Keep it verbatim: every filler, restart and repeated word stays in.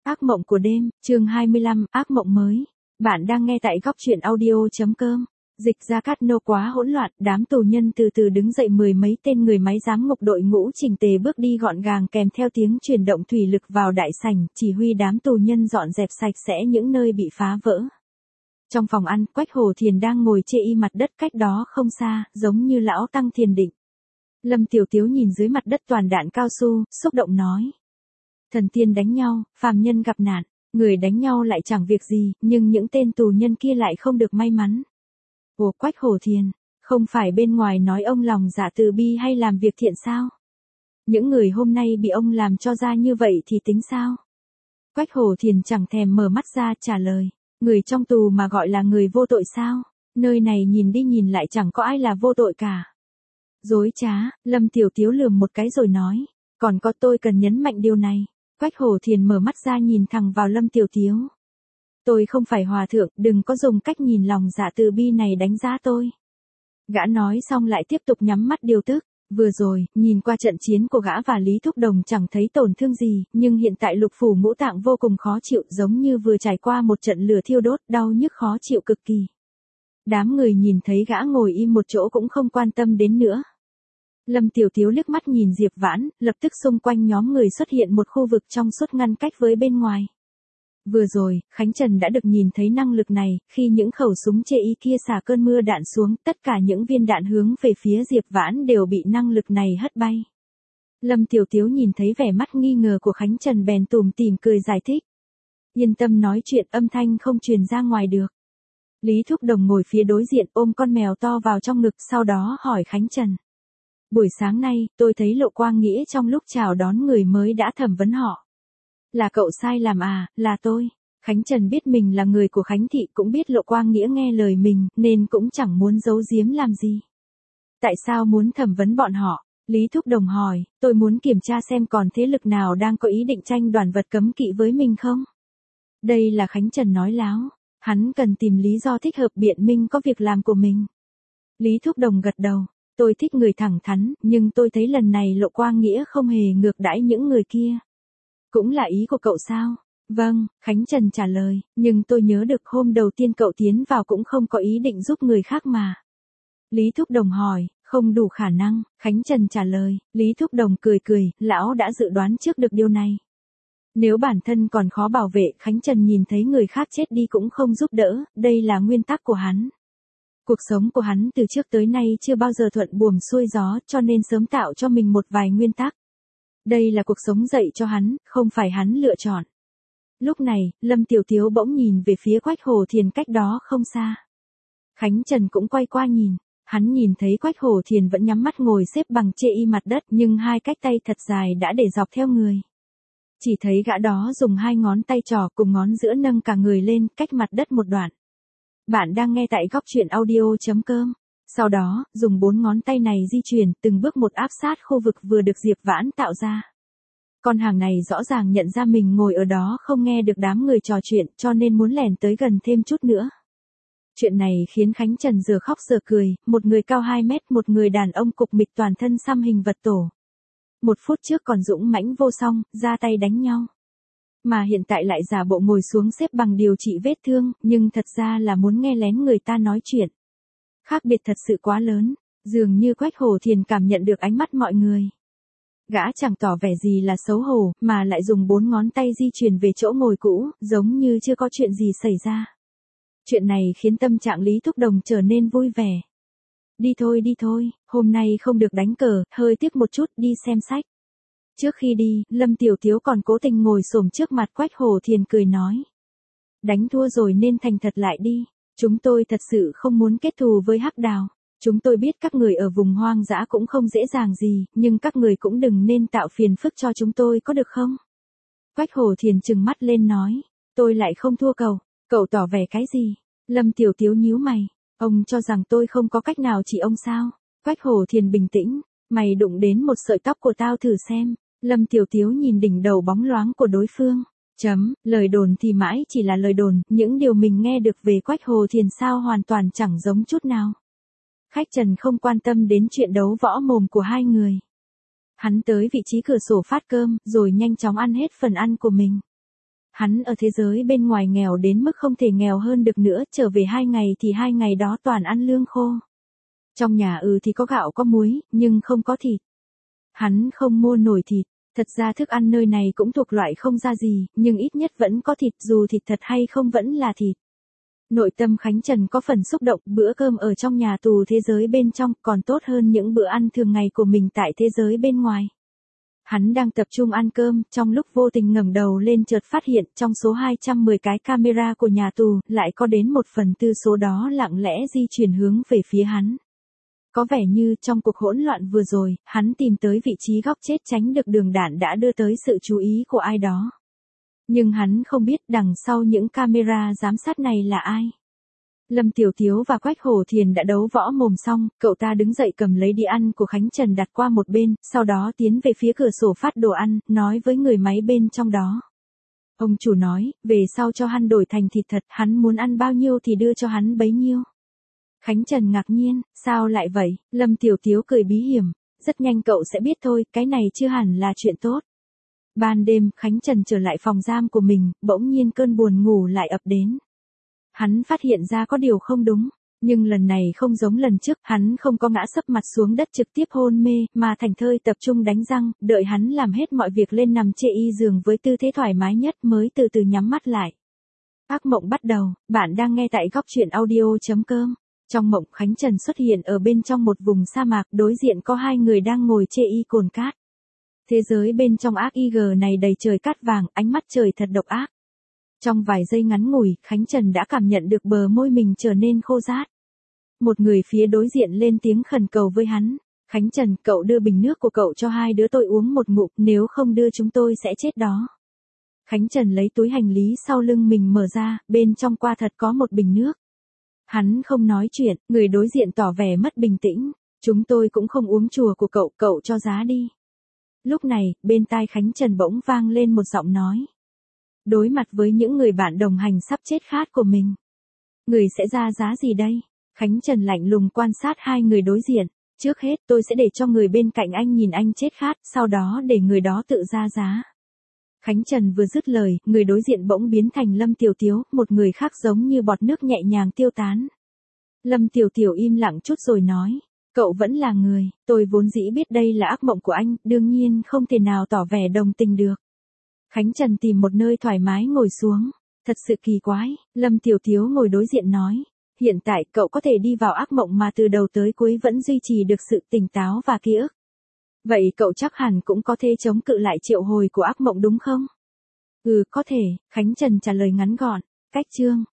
Ác mộng của đêm, chương hai mươi lăm, ác mộng mới. Bạn đang nghe tại góc truyện audio.com. Dịch ra cát nô quá hỗn loạn, đám tù nhân từ từ đứng dậy, mười mấy tên người máy giám ngục đội ngũ chỉnh tề bước đi gọn gàng kèm theo tiếng chuyển động thủy lực vào đại sảnh, chỉ huy đám tù nhân dọn dẹp sạch sẽ những nơi bị phá vỡ. Trong phòng ăn, Quách Hổ Thiền đang ngồi chê y mặt đất cách đó không xa, giống như lão tăng thiền định. Lâm Tiểu Tiếu nhìn dưới mặt đất toàn đạn cao su, xúc động nói. Thần tiên đánh nhau, phàm nhân gặp nạn, người đánh nhau lại chẳng việc gì, nhưng những tên tù nhân kia lại không được may mắn. Ủa Quách Hổ Thiền, không phải bên ngoài nói ông lòng dạ từ bi hay làm việc thiện sao? Những người hôm nay bị ông làm cho ra như vậy thì tính sao? Quách Hổ Thiền chẳng thèm mở mắt ra trả lời, người trong tù mà gọi là người vô tội sao? Nơi này nhìn đi nhìn lại chẳng có ai là vô tội cả. Dối trá, Lâm Tiểu Tiếu lườm một cái rồi nói, còn có tôi cần nhấn mạnh điều này. Quách Hổ Thiền mở mắt ra nhìn thẳng vào Lâm Tiểu Tiếu. Tôi không phải hòa thượng, đừng có dùng cách nhìn lòng dạ từ bi này đánh giá tôi. Gã nói xong lại tiếp tục nhắm mắt điều tức. Vừa rồi, nhìn qua trận chiến của gã và Lý Thúc Đồng chẳng thấy tổn thương gì, nhưng hiện tại lục phủ ngũ tạng vô cùng khó chịu, giống như vừa trải qua một trận lửa thiêu đốt, đau nhức khó chịu cực kỳ. Đám người nhìn thấy gã ngồi im một chỗ cũng không quan tâm đến nữa. Lâm Tiểu Tiếu liếc mắt nhìn Diệp Vãn, lập tức xung quanh nhóm người xuất hiện một khu vực trong suốt ngăn cách với bên ngoài. Vừa rồi, Khánh Trần đã được nhìn thấy năng lực này, khi những khẩu súng chê y kia xả cơn mưa đạn xuống, tất cả những viên đạn hướng về phía Diệp Vãn đều bị năng lực này hất bay. Lâm Tiểu Tiếu nhìn thấy vẻ mắt nghi ngờ của Khánh Trần bèn tủm tỉm cười giải thích. Yên tâm nói chuyện, âm thanh không truyền ra ngoài được. Lý Thúc Đồng ngồi phía đối diện ôm con mèo to vào trong ngực, sau đó hỏi Khánh Trần. Buổi sáng nay, tôi thấy Lộ Quang Nghĩa trong lúc chào đón người mới đã thẩm vấn họ. Là cậu sai làm à, là tôi. Khánh Trần biết mình là người của Khánh Thị, cũng biết Lộ Quang Nghĩa nghe lời mình, nên cũng chẳng muốn giấu giếm làm gì. Tại sao muốn thẩm vấn bọn họ? Lý Thúc Đồng hỏi, tôi muốn kiểm tra xem còn thế lực nào đang có ý định tranh đoạt vật cấm kỵ với mình không? Đây là Khánh Trần nói láo, hắn cần tìm lý do thích hợp biện minh có việc làm của mình. Lý Thúc Đồng gật đầu. Tôi thích người thẳng thắn, nhưng tôi thấy lần này Lộ Quang Nghĩa không hề ngược đãi những người kia. Cũng là ý của cậu sao? Vâng, Khánh Trần trả lời, nhưng tôi nhớ được hôm đầu tiên cậu tiến vào cũng không có ý định giúp người khác mà. Lý Thúc Đồng hỏi, không đủ khả năng, Khánh Trần trả lời, Lý Thúc Đồng cười cười, lão đã dự đoán trước được điều này. Nếu bản thân còn khó bảo vệ, Khánh Trần nhìn thấy người khác chết đi cũng không giúp đỡ, đây là nguyên tắc của hắn. Cuộc sống của hắn từ trước tới nay chưa bao giờ thuận buồm xuôi gió, cho nên sớm tạo cho mình một vài nguyên tắc. Đây là cuộc sống dạy cho hắn, không phải hắn lựa chọn. Lúc này, Lâm Tiểu Tiếu bỗng nhìn về phía Quách Hổ Thiền cách đó không xa. Khánh Trần cũng quay qua nhìn, hắn nhìn thấy Quách Hổ Thiền vẫn nhắm mắt ngồi xếp bằng chê y mặt đất, nhưng hai cái tay thật dài đã để dọc theo người. Chỉ thấy gã đó dùng hai ngón tay trỏ cùng ngón giữa nâng cả người lên, cách mặt đất một đoạn. Bạn đang nghe tại góc truyện audio.com. Sau đó, dùng bốn ngón tay này di chuyển từng bước một áp sát khu vực vừa được Diệp Vãn tạo ra. Con hàng này rõ ràng nhận ra mình ngồi ở đó không nghe được đám người trò chuyện, cho nên muốn lèn tới gần thêm chút nữa. Chuyện này khiến Khánh Trần giờ khóc giờ cười, một người cao hai mét, một người đàn ông cục mịch toàn thân xăm hình vật tổ. Một phút trước còn dũng mãnh vô song, ra tay đánh nhau. Mà hiện tại lại giả bộ ngồi xuống xếp bằng điều trị vết thương, nhưng thật ra là muốn nghe lén người ta nói chuyện. Khác biệt thật sự quá lớn, dường như Quách Hổ Thiền cảm nhận được ánh mắt mọi người. Gã chẳng tỏ vẻ gì là xấu hổ, mà lại dùng bốn ngón tay di chuyển về chỗ ngồi cũ, giống như chưa có chuyện gì xảy ra. Chuyện này khiến tâm trạng Lý Thúc Đồng trở nên vui vẻ. Đi thôi đi thôi, hôm nay không được đánh cờ, hơi tiếc một chút, đi xem sách. Trước khi đi, Lâm Tiểu Tiếu còn cố tình ngồi xổm trước mặt Quách Hổ Thiền cười nói. Đánh thua rồi nên thành thật lại đi, chúng tôi thật sự không muốn kết thù với Hắc Đào. Chúng tôi biết các người ở vùng hoang dã cũng không dễ dàng gì, nhưng các người cũng đừng nên tạo phiền phức cho chúng tôi có được không? Quách Hổ Thiền trừng mắt lên nói, tôi lại không thua cậu, cậu tỏ vẻ cái gì? Lâm Tiểu Tiếu nhíu mày, ông cho rằng tôi không có cách nào chỉ ông sao? Quách Hổ Thiền bình tĩnh, mày đụng đến một sợi tóc của tao thử xem. Lâm Tiểu Tiếu nhìn đỉnh đầu bóng loáng của đối phương. Chấm, lời đồn thì mãi chỉ là lời đồn, những điều mình nghe được về Quách Hổ Thiền sao hoàn toàn chẳng giống chút nào. Khách Trần không quan tâm đến chuyện đấu võ mồm của hai người. Hắn tới vị trí cửa sổ phát cơm, rồi nhanh chóng ăn hết phần ăn của mình. Hắn ở thế giới bên ngoài nghèo đến mức không thể nghèo hơn được nữa, trở về hai ngày thì hai ngày đó toàn ăn lương khô. Trong nhà ừ thì có gạo có muối, nhưng không có thịt. Hắn không mua nổi thịt, thật ra thức ăn nơi này cũng thuộc loại không ra gì, nhưng ít nhất vẫn có thịt, dù thịt thật hay không vẫn là thịt. Nội tâm Khánh Trần có phần xúc động, bữa cơm ở trong nhà tù thế giới bên trong còn tốt hơn những bữa ăn thường ngày của mình tại thế giới bên ngoài. Hắn đang tập trung ăn cơm, trong lúc vô tình ngẩng đầu lên chợt phát hiện trong số hai trăm mười cái camera của nhà tù, lại có đến một phần tư số đó lặng lẽ di chuyển hướng về phía hắn. Có vẻ như trong cuộc hỗn loạn vừa rồi, hắn tìm tới vị trí góc chết tránh được đường đạn đã đưa tới sự chú ý của ai đó. Nhưng hắn không biết đằng sau những camera giám sát này là ai. Lâm Tiểu Tiếu và Quách Hổ Thiền đã đấu võ mồm xong, cậu ta đứng dậy cầm lấy đĩa ăn của Khánh Trần đặt qua một bên, sau đó tiến về phía cửa sổ phát đồ ăn, nói với người máy bên trong đó. Ông chủ nói, về sau cho hắn đổi thành thịt thật, hắn muốn ăn bao nhiêu thì đưa cho hắn bấy nhiêu. Khánh Trần ngạc nhiên, sao lại vậy? Lâm Tiểu Tiếu cười bí hiểm, rất nhanh cậu sẽ biết thôi, cái này chưa hẳn là chuyện tốt. Ban đêm, Khánh Trần trở lại phòng giam của mình, bỗng nhiên cơn buồn ngủ lại ập đến. Hắn phát hiện ra có điều không đúng, nhưng lần này không giống lần trước, hắn không có ngã sấp mặt xuống đất trực tiếp hôn mê, mà thành thơi tập trung đánh răng, đợi hắn làm hết mọi việc lên nằm chê y giường với tư thế thoải mái nhất mới từ từ nhắm mắt lại. Ác mộng bắt đầu, bạn đang nghe tại góc truyện audio chấm com. Trong mộng Khánh Trần xuất hiện ở bên trong một vùng sa mạc, đối diện có hai người đang ngồi chê y cồn cát. Thế giới bên trong ác y gờ này đầy trời cát vàng, ánh mắt trời thật độc ác. Trong vài giây ngắn ngủi, Khánh Trần đã cảm nhận được bờ môi mình trở nên khô rát. Một người phía đối diện lên tiếng khẩn cầu với hắn. Khánh Trần, cậu đưa bình nước của cậu cho hai đứa tôi uống một ngụm, nếu không đưa chúng tôi sẽ chết đó. Khánh Trần lấy túi hành lý sau lưng mình mở ra, bên trong quả thật có một bình nước. Hắn không nói chuyện, người đối diện tỏ vẻ mất bình tĩnh. Chúng tôi cũng không uống chùa của cậu, cậu cho giá đi. Lúc này, bên tai Khánh Trần bỗng vang lên một giọng nói. Đối mặt với những người bạn đồng hành sắp chết khát của mình, người sẽ ra giá gì đây? Khánh Trần lạnh lùng quan sát hai người đối diện. Trước hết tôi sẽ để cho người bên cạnh anh nhìn anh chết khát, sau đó để người đó tự ra giá. Khánh Trần vừa dứt lời, người đối diện bỗng biến thành Lâm Tiểu Tiếu, một người khác giống như bọt nước nhẹ nhàng tiêu tán. Lâm Tiểu Tiểu im lặng chút rồi nói, cậu vẫn là người, tôi vốn dĩ biết đây là ác mộng của anh, đương nhiên không thể nào tỏ vẻ đồng tình được. Khánh Trần tìm một nơi thoải mái ngồi xuống, thật sự kỳ quái, Lâm Tiểu Tiếu ngồi đối diện nói, hiện tại cậu có thể đi vào ác mộng mà từ đầu tới cuối vẫn duy trì được sự tỉnh táo và ký ức. Vậy cậu chắc hẳn cũng có thể chống cự lại triệu hồi của ác mộng đúng không? Ừ, có thể, Khánh Trần trả lời ngắn gọn. Cách chương